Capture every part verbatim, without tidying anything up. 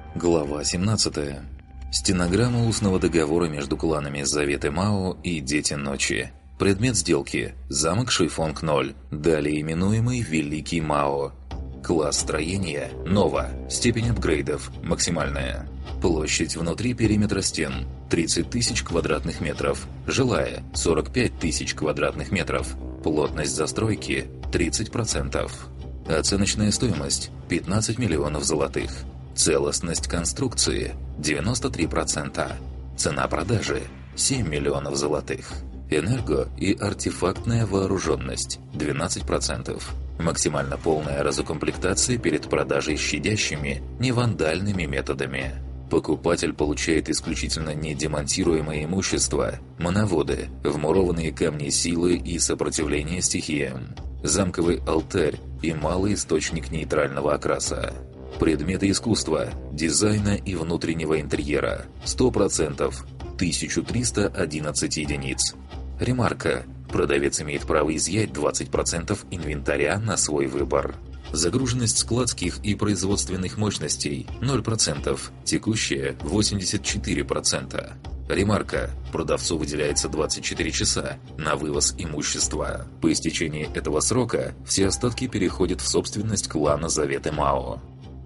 Глава семнадцатая. Стенограмма устного договора между кланами Заветы Мао и Дети Ночи. Предмет сделки – замок Шуйфонг ноль, далее именуемый Великий Мао. Класс строения – Нова, степень апгрейдов – максимальная. Площадь внутри периметра стен – тридцать тысяч квадратных метров, жилая – сорок пять тысяч квадратных метров, плотность застройки – тридцать процентов. Оценочная стоимость – пятнадцать миллионов золотых. Целостность конструкции – девяносто три процента. Цена продажи – семь миллионов золотых. Энерго- и артефактная вооруженность – двенадцать процентов. Максимально полная разукомплектация перед продажей щадящими, невандальными методами. Покупатель получает исключительно недемонтируемое имущество, моноводы, вмурованные камни силы и сопротивления стихиям, замковый алтарь и малый источник нейтрального окраса. Предметы искусства, дизайна и внутреннего интерьера – сто процентов, тысяча триста одиннадцать единиц. Ремарка. Продавец имеет право изъять двадцать процентов инвентаря на свой выбор. Загруженность складских и производственных мощностей – ноль процентов, текущая – восемьдесят четыре процента. Ремарка. Продавцу выделяется двадцать четыре часа на вывоз имущества. По истечении этого срока все остатки переходят в собственность клана Заветы Мао.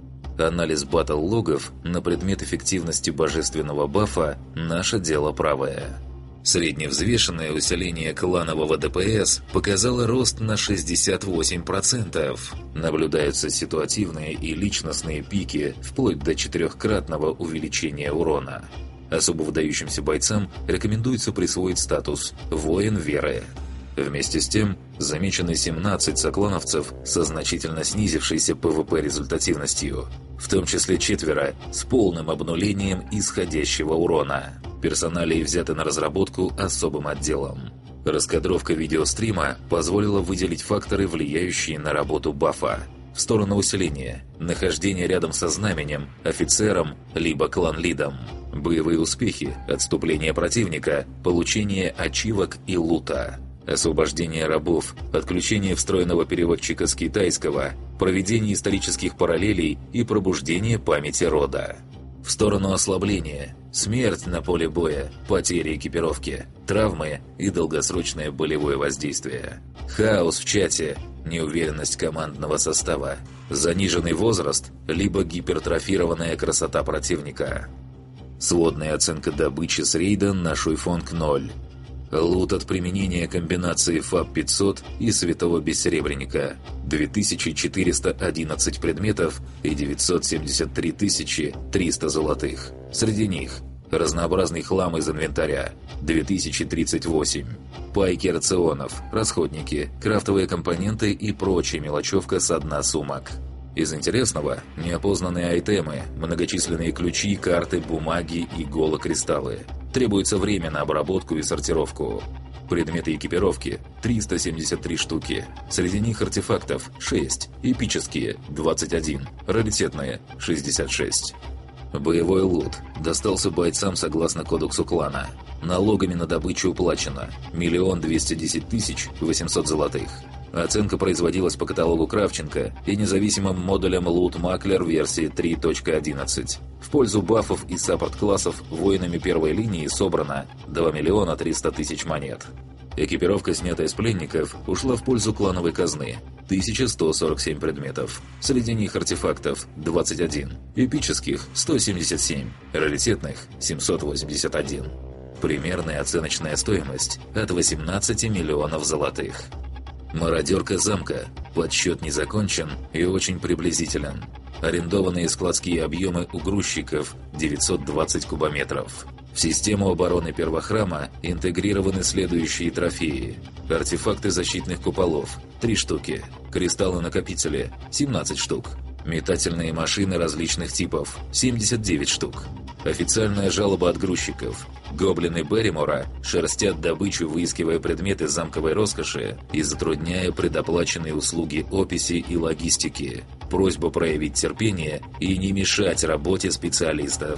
Анализ батл-логов на предмет эффективности божественного бафа – наше дело правое. Средневзвешенное усиление кланового ДПС показало рост на шестьдесят восемь процентов. Наблюдаются ситуативные и личностные пики вплоть до четырехкратного увеличения урона. Особо выдающимся бойцам рекомендуется присвоить статус «Воин Веры». Вместе с тем, замечены семнадцать соклановцев со значительно снизившейся ПВП результативностью, в том числе четверо с полным обнулением исходящего урона. Персоналии взяты на разработку особым отделом. Раскадровка видеострима позволила выделить факторы, влияющие на работу бафа. В сторону усиления – нахождение рядом со знаменем, офицером, либо клан-лидом. Боевые успехи, отступление противника, получение ачивок и лута. Освобождение рабов, отключение встроенного переводчика с китайского, проведение исторических параллелей и пробуждение памяти рода. В сторону ослабления – смерть на поле боя, потери экипировки, травмы и долгосрочное болевое воздействие. Хаос в чате, неуверенность командного состава, заниженный возраст, либо гипертрофированная красота противника. Сводная оценка добычи с рейда на Шуйфонг ноль. Лут от применения комбинации ФАП пятьсот и Святого Бессеребренника – две тысячи четыреста одиннадцать предметов и девятьсот семьдесят три тысячи триста золотых. Среди них разнообразный хлам из инвентаря – две тысячи тридцать восемь. Пайки рационов, расходники, крафтовые компоненты и прочая мелочевка со дна сумок. Из интересного – неопознанные айтемы, многочисленные ключи, карты, бумаги и голокристаллы. Требуется время на обработку и сортировку. Предметы экипировки – триста семьдесят три штуки. Среди них артефактов – шесть, эпические – двадцать один, раритетные – шестьдесят шесть. Боевой лут достался бойцам согласно кодексу клана. Налогами на добычу уплачено миллион двести десять тысяч восемьсот золотых. Оценка производилась по каталогу Кравченко и независимым модулем Loot Makler версии три точка одиннадцать. В пользу бафов и саппорт-классов воинами первой линии собрано два миллиона триста тысяч монет. Экипировка, снятая с пленников, ушла в пользу клановой казны – тысяча сто сорок семь предметов. Среди них артефактов – двадцать один, эпических – сто семьдесят семь, раритетных – семьсот восемьдесят один. Примерная оценочная стоимость – от восемнадцати миллионов золотых. Мародерка замка. Подсчет не закончен и очень приблизителен. Арендованные складские объемы у грузчиков – девятьсот двадцать кубометров. В систему обороны первохрама интегрированы следующие трофеи. Артефакты защитных куполов – три штуки. Кристаллы-накопители – семнадцать штук. Метательные машины различных типов – семьдесят девять штук. Официальная жалоба от грузчиков. Гоблины Берримора шерстят добычу, выискивая предметы замковой роскоши и затрудняя предоплаченные услуги описи и логистики. Просьба проявить терпение и не мешать работе специалистов.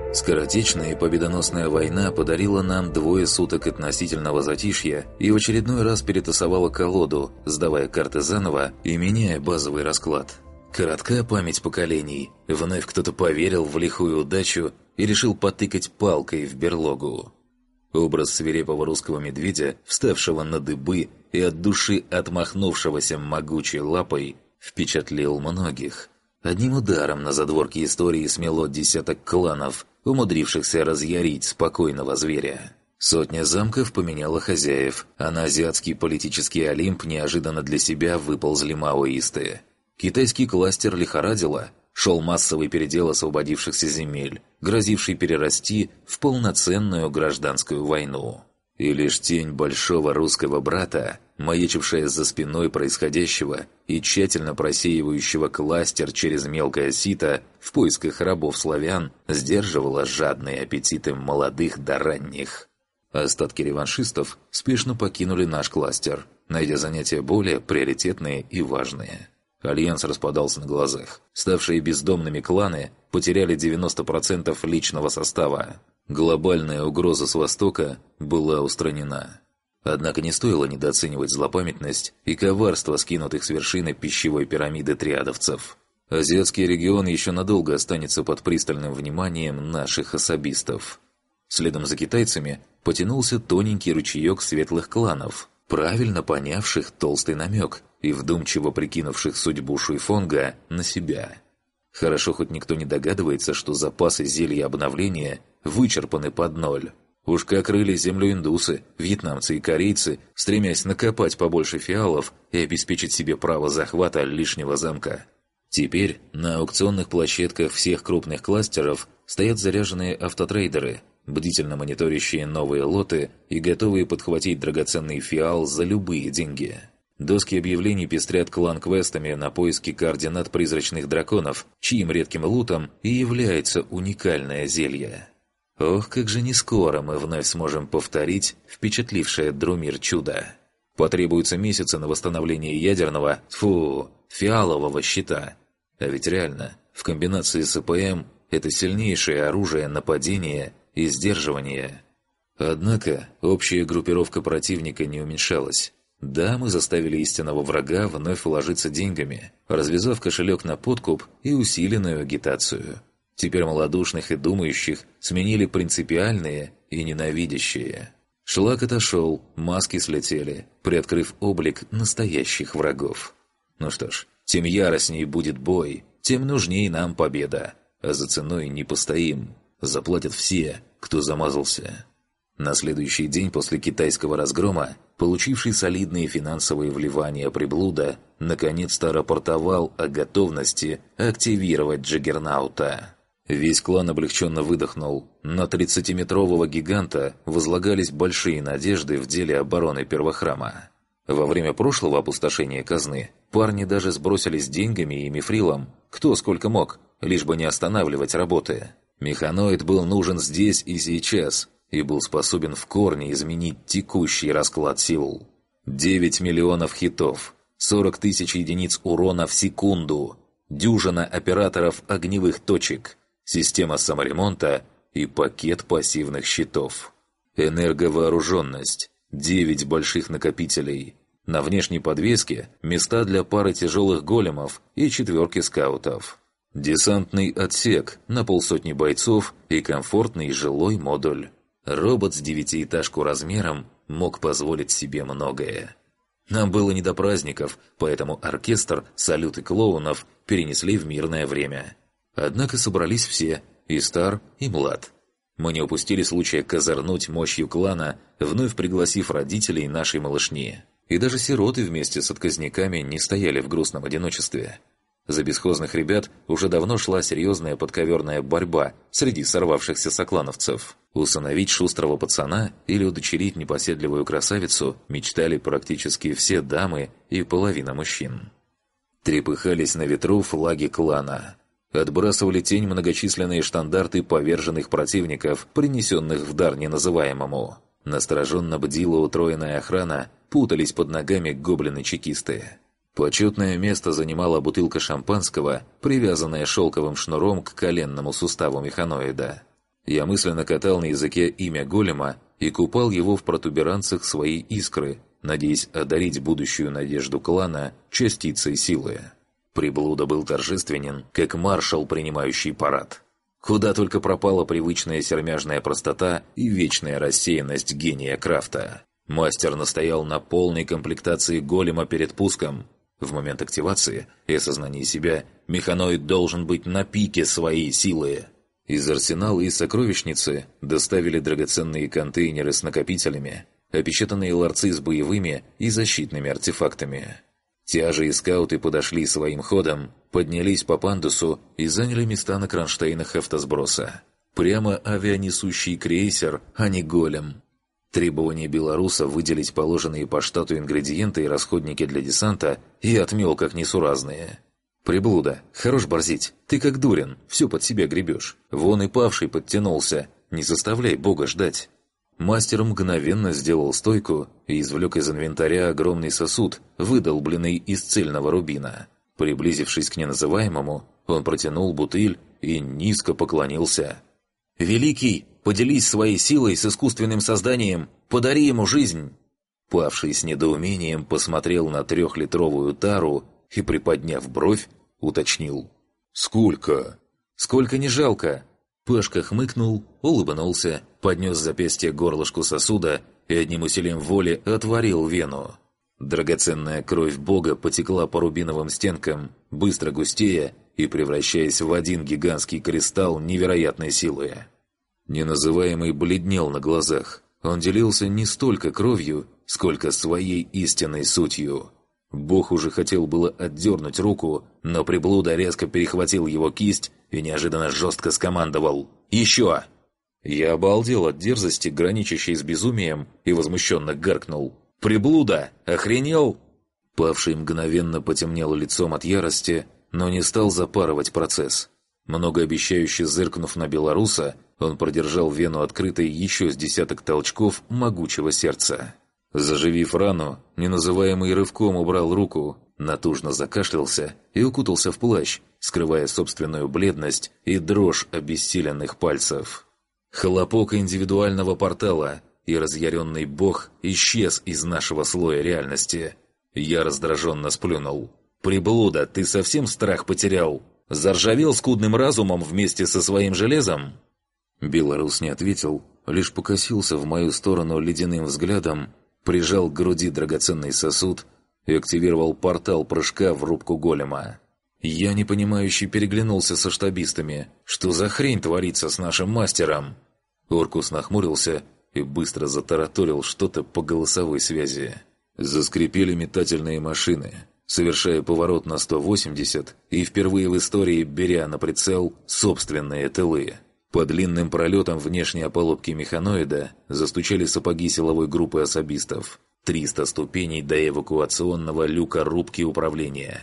Скоротечная и победоносная война подарила нам двое суток относительного затишья и в очередной раз перетасовала колоду, сдавая карты заново и меняя базовый расклад. Коротка память поколений. Вновь кто-то поверил в лихую удачу и решил потыкать палкой в берлогу. Образ свирепого русского медведя, вставшего на дыбы и от души отмахнувшегося могучей лапой, впечатлил многих. Одним ударом на задворке истории смело десяток кланов, умудрившихся разъярить спокойного зверя. Сотня замков поменяла хозяев, а на азиатский политический Олимп неожиданно для себя выползли маоисты. Китайский кластер лихорадило, шел массовый передел освободившихся земель, грозивший перерасти в полноценную гражданскую войну. И лишь тень большого русского брата, маячившая за спиной происходящего и тщательно просеивающего кластер через мелкое сито в поисках рабов-славян, сдерживала жадные аппетиты молодых до ранних. Остатки реваншистов спешно покинули наш кластер, найдя занятия более приоритетные и важные. Альянс распадался на глазах. Ставшие бездомными кланы потеряли девяносто процентов личного состава. Глобальная угроза с востока была устранена. Однако не стоило недооценивать злопамятность и коварство скинутых с вершины пищевой пирамиды триадовцев. Азиатский регион еще надолго останется под пристальным вниманием наших особистов. Следом за китайцами потянулся тоненький ручеек светлых кланов, правильно понявших толстый намек и вдумчиво прикинувших судьбу Шуйфонга на себя. Хорошо, хоть никто не догадывается, что запасы зелья обновления вычерпаны под ноль. Уж как рыли землю индусы, вьетнамцы и корейцы, стремясь накопать побольше фиалов и обеспечить себе право захвата лишнего замка. Теперь на аукционных площадках всех крупных кластеров стоят заряженные автотрейдеры, бдительно мониторящие новые лоты и готовые подхватить драгоценный фиал за любые деньги. Доски объявлений пестрят клан-квестами на поиски координат призрачных драконов, чьим редким лутом и является уникальное зелье. Ох, как же не скоро мы вновь сможем повторить впечатлившее Друмир чудо. Потребуются месяцы на восстановление ядерного, фу, фиалового щита. А ведь реально, в комбинации с АПМ это сильнейшее оружие нападения и сдерживания. Однако общая группировка противника не уменьшалась. Да, мы заставили истинного врага вновь вложиться деньгами, развязав кошелек на подкуп и усиленную агитацию. Теперь малодушных и думающих сменили принципиальные и ненавидящие. Шлак отошел, маски слетели, приоткрыв облик настоящих врагов. Ну что ж, тем яростней будет бой, тем нужней нам победа. А за ценой не постоим. Заплатят все, кто замазался. На следующий день после китайского разгрома, получивший солидные финансовые вливания приблуда, наконец-то рапортовал о готовности активировать Джаггернаута. Весь клан облегченно выдохнул. На тридцатиметрового гиганта возлагались большие надежды в деле обороны первохрама. Во время прошлого опустошения казны парни даже сбросились деньгами и мифрилом, кто сколько мог, лишь бы не останавливать работы. Механоид был нужен здесь и сейчас, и был способен в корне изменить текущий расклад сил. девять миллионов хитов, сорок тысяч единиц урона в секунду, дюжина операторов огневых точек, система саморемонта и пакет пассивных щитов. Энерговооруженность, девять больших накопителей. На внешней подвеске места для пары тяжелых големов и четверки скаутов. Десантный отсек на полсотни бойцов и комфортный жилой модуль. Робот с девятиэтажку размером мог позволить себе многое. Нам было не до праздников, поэтому оркестр, салют и клоунов перенесли в мирное время. Однако собрались все, и стар, и млад. Мы не упустили случая козырнуть мощью клана, вновь пригласив родителей нашей малышни. И даже сироты вместе с отказниками не стояли в грустном одиночестве. За бесхозных ребят уже давно шла серьезная подковерная борьба среди сорвавшихся соклановцев. Усыновить шустрого пацана или удочерить непоседливую красавицу мечтали практически все дамы и половина мужчин. Трепыхались на ветру флаги клана. Отбрасывали тень многочисленные штандарты поверженных противников, принесенных в дар неназываемому. Настороженно бдила утроенная охрана, путались под ногами гоблины-чекисты. Почетное место занимала бутылка шампанского, привязанная шелковым шнуром к коленному суставу механоида. Я мысленно катал на языке имя голема и купал его в протуберанцах своей искры, надеясь одарить будущую надежду клана частицей силы. Приблуда был торжественен, как маршал, принимающий парад. Куда только пропала привычная сермяжная простота и вечная рассеянность гения Крафта. Мастер настоял на полной комплектации голема перед пуском. В момент активации и осознания себя механоид должен быть на пике своей силы. Из арсенала и сокровищницы доставили драгоценные контейнеры с накопителями, опечатанные ларцы с боевыми и защитными артефактами. Тяжи и скауты подошли своим ходом, поднялись по пандусу и заняли места на кронштейнах автосброса. Прямо авианесущий крейсер, а не голем. Требование белоруса выделить положенные по штату ингредиенты и расходники для десанта и отмел как несуразные. «Приблуда, хорош борзить, ты как дурен, все под себя гребешь. Вон и павший подтянулся, не заставляй бога ждать». Мастер мгновенно сделал стойку и извлек из инвентаря огромный сосуд, выдолбленный из цельного рубина. Приблизившись к неназываемому, он протянул бутыль и низко поклонился. «Великий, поделись своей силой с искусственным созданием, подари ему жизнь!» Павший с недоумением посмотрел на трехлитровую тару и, приподняв бровь, уточнил. «Сколько?» «Сколько не жалко!» Пашка хмыкнул, улыбнулся, поднес запястье к горлышку сосуда и одним усилием воли отворил вену. Драгоценная кровь бога потекла по рубиновым стенкам, быстро густея и превращаясь в один гигантский кристалл невероятной силы. Неназываемый бледнел на глазах. Он делился не столько кровью, сколько своей истинной сутью. Бог уже хотел было отдернуть руку, но приблуда резко перехватил его кисть и неожиданно жестко скомандовал «Еще!». Я обалдел от дерзости, граничащей с безумием, и возмущенно гаркнул «Приблуда! Охренел?». Павший мгновенно потемнел лицом от ярости, но не стал запарывать процесс. Многообещающе зыркнув на белоруса, он продержал вену открытой еще с десяток толчков могучего сердца. Заживив рану, неназываемый рывком убрал руку, натужно закашлялся и укутался в плащ, скрывая собственную бледность и дрожь обессиленных пальцев. Хлопок индивидуального портала, и разъяренный бог исчез из нашего слоя реальности. Я раздраженно сплюнул. «Приблуда, ты совсем страх потерял? Заржавел скудным разумом вместе со своим железом?» Белорус не ответил, лишь покосился в мою сторону ледяным взглядом, прижал к груди драгоценный сосуд и активировал портал прыжка в рубку голема. Я непонимающе переглянулся со штабистами. Что за хрень творится с нашим мастером? Оркус нахмурился и быстро затараторил что-то по голосовой связи. Заскрипели метательные машины, совершая поворот на сто восемьдесят и впервые в истории беря на прицел собственные тылы. По длинным пролетам внешней опалубки механоида застучали сапоги силовой группы особистов. триста ступеней до эвакуационного люка рубки управления.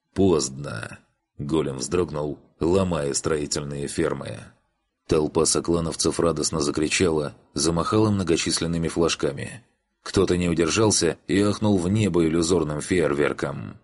Поздно. Голем вздрогнул, ломая строительные фермы. Толпа соклановцев радостно закричала, замахала многочисленными флажками. Кто-то не удержался и ахнул в небо иллюзорным фейерверком.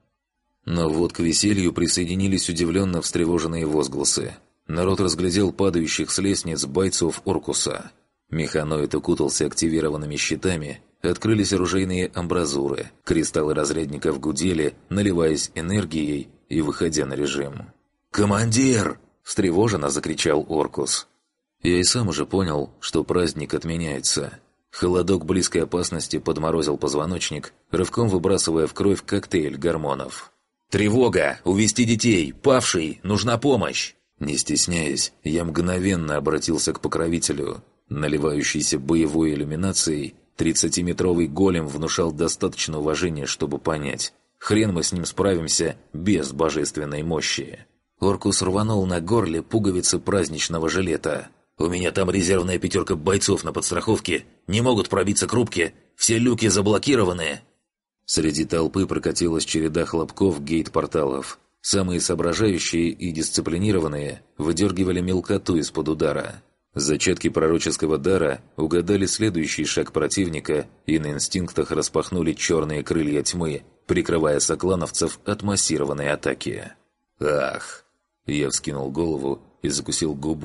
Но вот к веселью присоединились удивленно встревоженные возгласы. Народ разглядел падающих с лестниц бойцов Оркуса. Механоид укутался активированными щитами, открылись оружейные амбразуры, кристаллы разрядников гудели, наливаясь энергией и выходя на режим. «Командир!» – встревоженно закричал Оркус. Я и сам уже понял, что праздник отменяется. Холодок близкой опасности подморозил позвоночник, рывком выбрасывая в кровь коктейль гормонов. «Тревога! Увести детей! Павший! Нужна помощь!» Не стесняясь, я мгновенно обратился к покровителю. Наливающийся боевой иллюминацией, тридцатиметровый голем внушал достаточно уважения, чтобы понять. Хрен мы с ним справимся без божественной мощи. Оркус рванул на горле пуговицы праздничного жилета. «У меня там резервная пятерка бойцов на подстраховке. Не могут пробиться к рубке. Все люки заблокированы». Среди толпы прокатилась череда хлопков гейт-порталов. Самые соображающие и дисциплинированные выдергивали мелкоту из-под удара. Зачатки пророческого дара угадали следующий шаг противника и на инстинктах распахнули черные крылья тьмы, прикрывая соклановцев от массированной атаки. «Ах!» Я вскинул голову и закусил губу,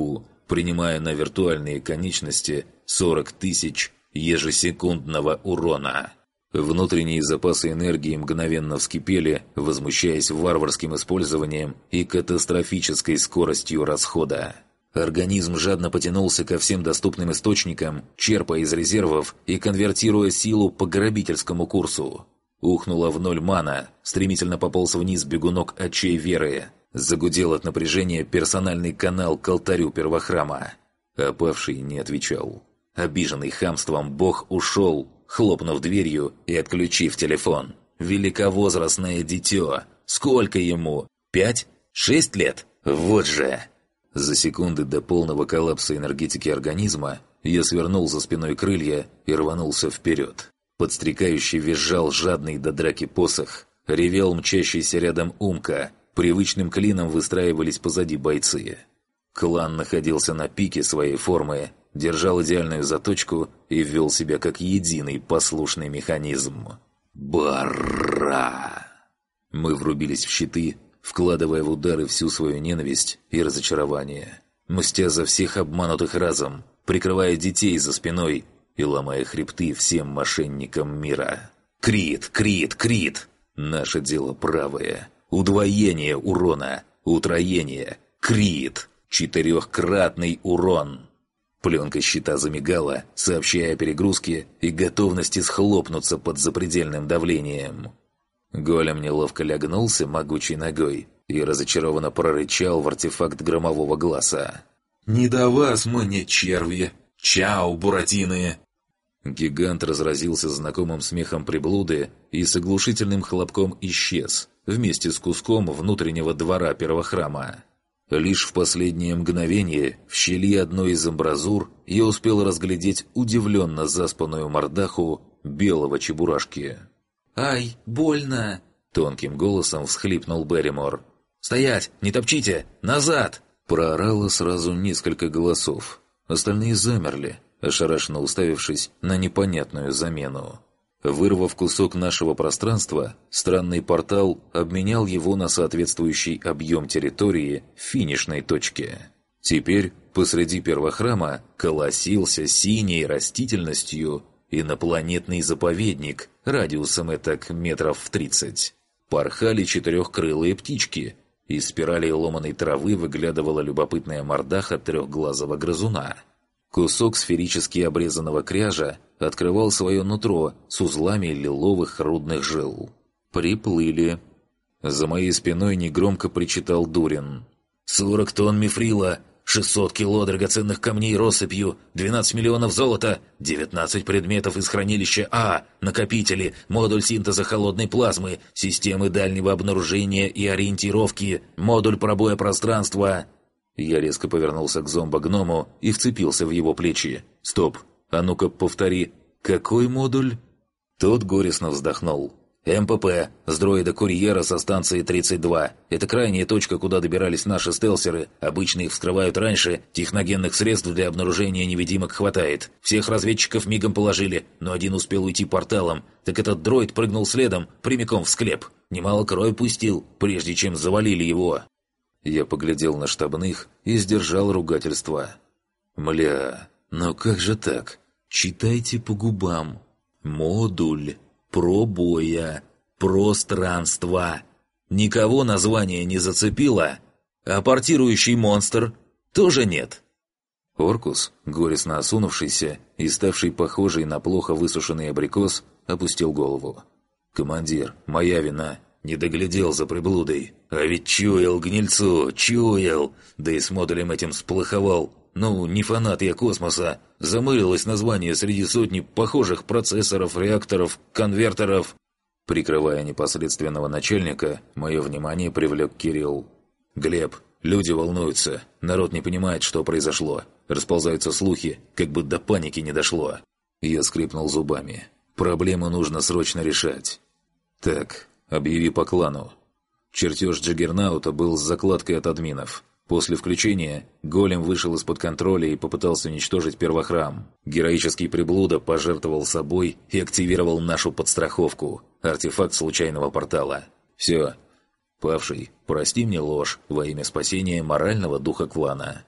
принимая на виртуальные конечности сорок тысяч ежесекундного урона. Внутренние запасы энергии мгновенно вскипели, возмущаясь варварским использованием и катастрофической скоростью расхода. Организм жадно потянулся ко всем доступным источникам, черпая из резервов и конвертируя силу по грабительскому курсу. Ухнула в ноль мана, стремительно пополз вниз бегунок отчей веры. Загудел от напряжения персональный канал к алтарю первохрама. Опавший не отвечал. Обиженный хамством бог ушел, хлопнув дверью и отключив телефон. Великовозрастное дитё. Сколько ему? Пять? Шесть лет? Вот же! За секунды до полного коллапса энергетики организма я свернул за спиной крылья и рванулся вперед. Подстрекающий визжал жадный до драки посох. Ревел мчащийся рядом Умка. Привычным клином выстраивались позади бойцы. Клан находился на пике своей формы, держал идеальную заточку и вел себя как единый послушный механизм. Барра! Мы врубились в щиты, вкладывая в удары всю свою ненависть и разочарование, мстя за всех обманутых разом, прикрывая детей за спиной и ломая хребты всем мошенникам мира. Крит, крит, крит! Наше дело правое. Удвоение урона, утроение, крит, четырехкратный урон. Пленка щита замигала, сообщая о перегрузке и готовности схлопнуться под запредельным давлением. Голем неловко лягнулся могучей ногой и разочарованно прорычал в артефакт громового глаза. «Не до вас мне, черви! Чао, буратины!» Гигант разразился знакомым смехом приблуды и с оглушительным хлопком исчез, вместе с куском внутреннего двора первохрама. Лишь в последнее мгновение в щели одной из амбразур я успел разглядеть удивленно заспанную мордаху белого чебурашки. «Ай, больно!» — тонким голосом всхлипнул Берримор. «Стоять! Не топчите! Назад!» — проорало сразу несколько голосов. Остальные замерли, ошарашенно уставившись на непонятную замену. Вырвав кусок нашего пространства, странный портал обменял его на соответствующий объем территории в финишной точке. Теперь посреди первохрама колосился синей растительностью инопланетный заповедник радиусом этак метров в тридцать. Порхали четырехкрылые птички. Из спирали ломаной травы выглядывала любопытная мордаха трехглазого грызуна. Кусок сферически обрезанного кряжа открывал свое нутро с узлами лиловых рудных жил. Приплыли. За моей спиной негромко причитал Дурин. «Сорок тонн мифрила, шестьсот кило драгоценных камней россыпью, двенадцать миллионов золота, девятнадцать предметов из хранилища А, накопители, модуль синтеза холодной плазмы, системы дальнего обнаружения и ориентировки, модуль пробоя пространства». Я резко повернулся к зомбо-гному и вцепился в его плечи. «Стоп! А ну-ка повтори! Какой модуль?» Тот горестно вздохнул. «МПП, с дроида-курьера со станции тридцать два. Это крайняя точка, куда добирались наши стелсеры. Обычно их вскрывают раньше, техногенных средств для обнаружения невидимок хватает. Всех разведчиков мигом положили, но один успел уйти порталом. Так этот дроид прыгнул следом, прямиком в склеп. Немало крови пустил, прежде чем завалили его». Я поглядел на штабных и сдержал ругательство. «Мля, но как же так? Читайте по губам. Модуль пробоя пространства. Никого название не зацепило? А портирующий монстр тоже нет?» Оркус, горестно осунувшийся и ставший похожий на плохо высушенный абрикос, опустил голову. «Командир, моя вина. Не доглядел за приблудой. А ведь чуял гнильцу, чуял. Да и с модулем этим сплоховал. Ну, не фанат я космоса. Замылилось название среди сотни похожих процессоров, реакторов, конвертеров». Прикрывая непосредственного начальника, мое внимание привлек Кирилл. «Глеб, люди волнуются. Народ не понимает, что произошло. Расползаются слухи, как бы до паники не дошло». Я скрипнул зубами. «Проблему нужно срочно решать». «Так, объяви по клану». Чертеж Джаггернаута был с закладкой от админов. После включения голем вышел из-под контроля и попытался уничтожить первохрам. Героический приблуда пожертвовал собой и активировал нашу подстраховку – артефакт случайного портала. Все. Павший, прости мне ложь во имя спасения морального духа клана.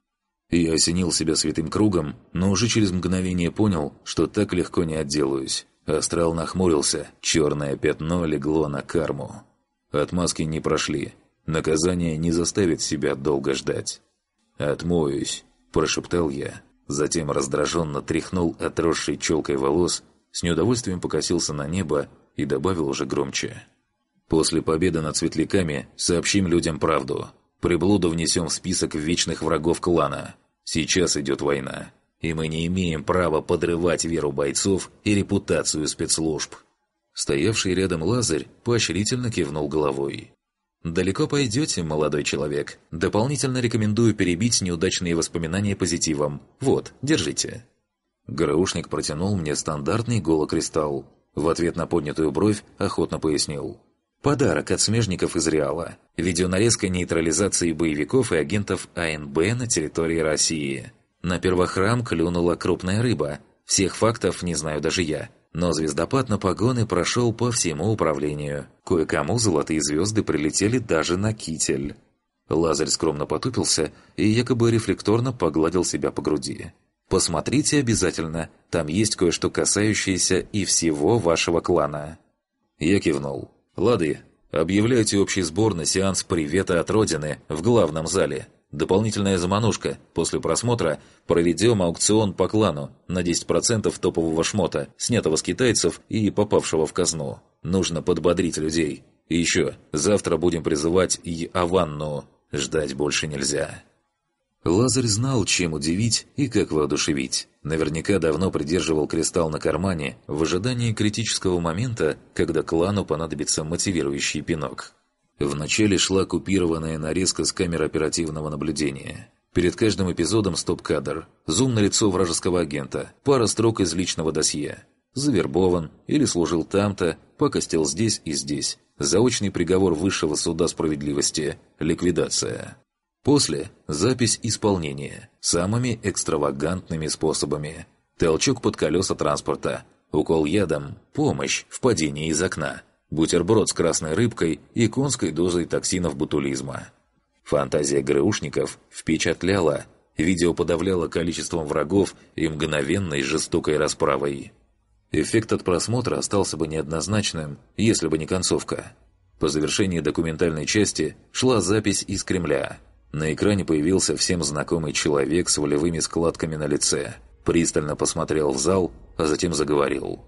Я осенил себя святым кругом, но уже через мгновение понял, что так легко не отделаюсь. Астрал нахмурился, черное пятно легло на карму. Отмазки не прошли. Наказание не заставит себя долго ждать. «Отмоюсь», – прошептал я. Затем раздраженно тряхнул отросшей челкой волос, с неудовольствием покосился на небо и добавил уже громче. «После победы над светляками сообщим людям правду. Приблуду внесем в список вечных врагов клана. Сейчас идет война, и мы не имеем права подрывать веру бойцов и репутацию спецслужб». Стоявший рядом Лазарь поощрительно кивнул головой. «Далеко пойдете, молодой человек. Дополнительно рекомендую перебить неудачные воспоминания позитивом. Вот, держите». ГРУшник протянул мне стандартный голокристалл. В ответ на поднятую бровь охотно пояснил. «Подарок от смежников из Реала. Видеонарезка нейтрализации боевиков и агентов АНБ на территории России. На первохрам клюнула крупная рыба. Всех фактов не знаю даже я. Но звездопад на погоны прошел по всему управлению. Кое-кому золотые звезды прилетели даже на китель». Лазарь скромно потупился и якобы рефлекторно погладил себя по груди. «Посмотрите обязательно, там есть кое-что касающееся и всего вашего клана». Я кивнул. «Лады, объявляйте общий сбор на сеанс привета от Родины в главном зале. Дополнительная заманушка. После просмотра проведем аукцион по клану на десять процентов топового шмота, снятого с китайцев и попавшего в казну. Нужно подбодрить людей. И еще, завтра будем призывать Иованну. Ждать больше нельзя». Лазарь знал, чем удивить и как воодушевить. Наверняка давно придерживал кристалл на кармане в ожидании критического момента, когда клану понадобится мотивирующий пинок. Вначале шла купированная нарезка с камер оперативного наблюдения. Перед каждым эпизодом стоп-кадр, зум на лицо вражеского агента, пара строк из личного досье. Завербован или служил там-то, покостил здесь и здесь. Заочный приговор высшего суда справедливости – ликвидация. После – запись исполнения самыми экстравагантными способами. Толчок под колеса транспорта, укол ядом, помощь в падении из окна, бутерброд с красной рыбкой и конской дозой токсинов ботулизма. Фантазия ГРУшников впечатляла, видео подавляло количеством врагов и мгновенной жестокой расправой. Эффект от просмотра остался бы неоднозначным, если бы не концовка. По завершении документальной части шла запись из Кремля. На экране появился всем знакомый человек с волевыми складками на лице. Пристально посмотрел в зал, а затем заговорил.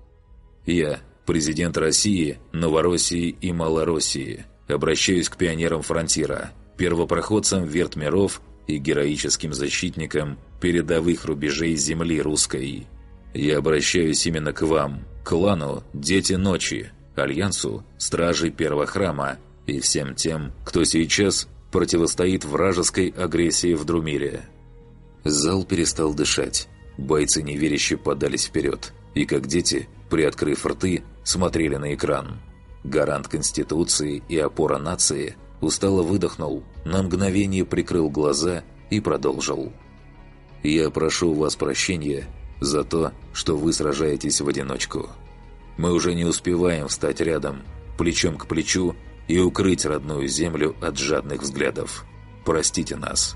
«Я, президент России, Новороссии и Малороссии, обращаюсь к пионерам фронтира, первопроходцам верт миров и героическим защитникам передовых рубежей земли русской. Я обращаюсь именно к вам, клану «Дети ночи», альянсу «Стражи Первого храма» и всем тем, кто сейчас противостоит вражеской агрессии в Друмире». Зал перестал дышать. Бойцы неверяще подались вперед и, как дети, приоткрыв рты, смотрели на экран. Гарант Конституции и опора нации устало выдохнул, на мгновение прикрыл глаза и продолжил. «Я прошу у вас прощения за то, что вы сражаетесь в одиночку. Мы уже не успеваем встать рядом, плечом к плечу, и укрыть родную землю от жадных взглядов. Простите нас».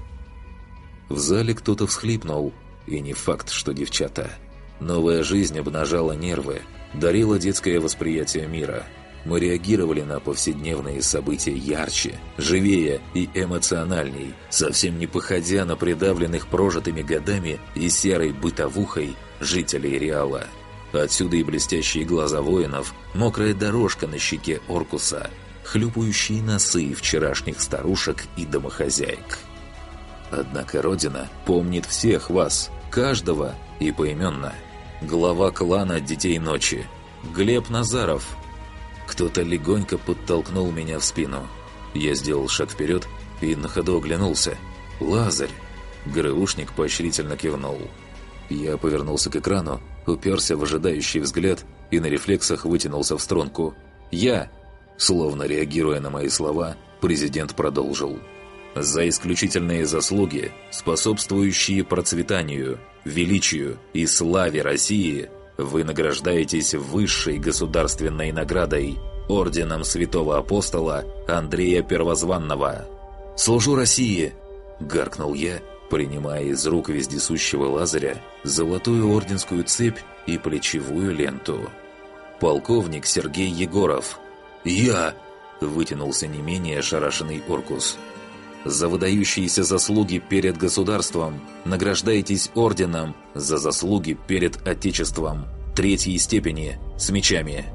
В зале кто-то всхлипнул, и не факт, что девчата. Новая жизнь обнажала нервы, дарила детское восприятие мира. Мы реагировали на повседневные события ярче, живее и эмоциональней, совсем не походя на придавленных прожитыми годами и серой бытовухой жителей Реала. Отсюда и блестящие глаза воинов, мокрая дорожка на щеке Оркуса, хлюпающие носы вчерашних старушек и домохозяек. Однако Родина помнит всех вас, каждого и поименно. Глава клана Детей Ночи, Глеб Назаров. Кто-то легонько подтолкнул меня в спину. Я сделал шаг вперед и на ходу оглянулся. «Лазарь!» ГРУшник поощрительно кивнул. Я повернулся к экрану, уперся в ожидающий взгляд и на рефлексах вытянулся в струнку. «Я!» Словно реагируя на мои слова, президент продолжил. «За исключительные заслуги, способствующие процветанию, величию и славе России, вы награждаетесь высшей государственной наградой орденом Святого Апостола Андрея Первозванного». «Служу России!» – гаркнул я, принимая из рук вездесущего Лазаря золотую орденскую цепь и плечевую ленту. «Полковник Сергей Егоров!» «Я!» – вытянулся не менее ошарашенный Оркус. «За выдающиеся заслуги перед государством награждаетесь орденом за заслуги перед Отечеством третьей степени с мечами».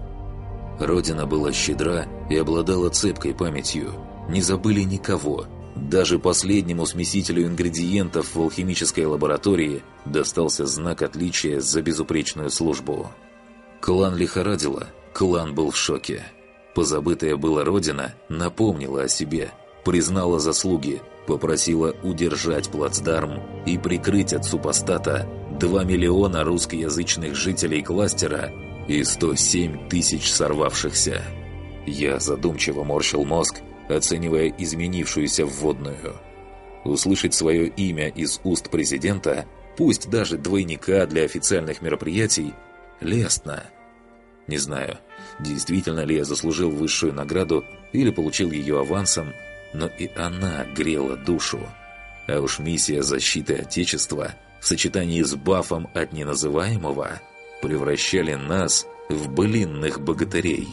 Родина была щедра и обладала цепкой памятью. Не забыли никого. Даже последнему смесителю ингредиентов в алхимической лаборатории достался знак отличия за безупречную службу. Клан лихорадило, клан был в шоке. Позабытая была Родина напомнила о себе, признала заслуги, попросила удержать плацдарм и прикрыть от супостата два миллиона русскоязычных жителей кластера и сто семь тысяч сорвавшихся. Я задумчиво морщил мозг, оценивая изменившуюся вводную. Услышать свое имя из уст президента, пусть даже двойника для официальных мероприятий, лестно. Не знаю, действительно ли я заслужил высшую награду или получил ее авансом, но и она грела душу. А уж миссия защиты Отечества в сочетании с бафом от неназываемого превращали нас в былинных богатырей.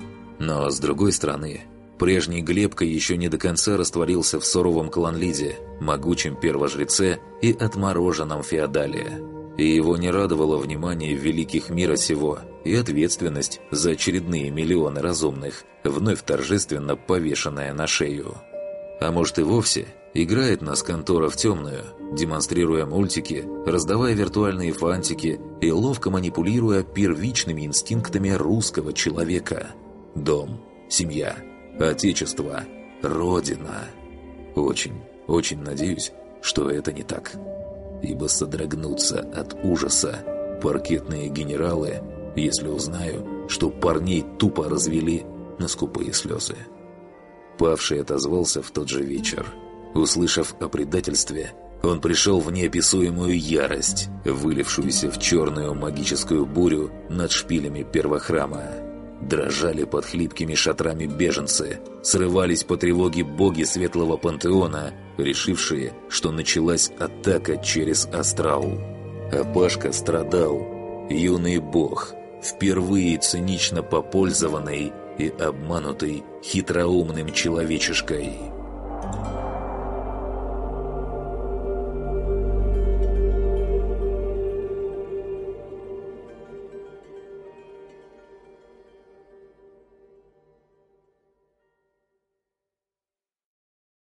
Но, с другой стороны, прежний Глебка еще не до конца растворился в суровом кланлиде, могучем первожреце и отмороженном феодале. И его не радовало внимание великих мира сего и ответственность за очередные миллионы разумных, вновь торжественно повешенная на шею. А может и вовсе играет нас контора в темную, демонстрируя мультики, раздавая виртуальные фантики и ловко манипулируя первичными инстинктами русского человека. Дом, семья, отечество, родина. Очень, очень надеюсь, что это не так. Ибо содрогнутся от ужаса паркетные генералы, если узнаю, что парней тупо развели на скупые слезы. Павший отозвался в тот же вечер. Услышав о предательстве, он пришел в неописуемую ярость, вылившуюся в черную магическую бурю над шпилями первохрама. Дрожали под хлипкими шатрами беженцы, срывались по тревоге боги Светлого Пантеона, решившие, что началась атака через астрал. А Пашка страдал, юный бог, впервые цинично попользованный и обманутый хитроумным человечишкой.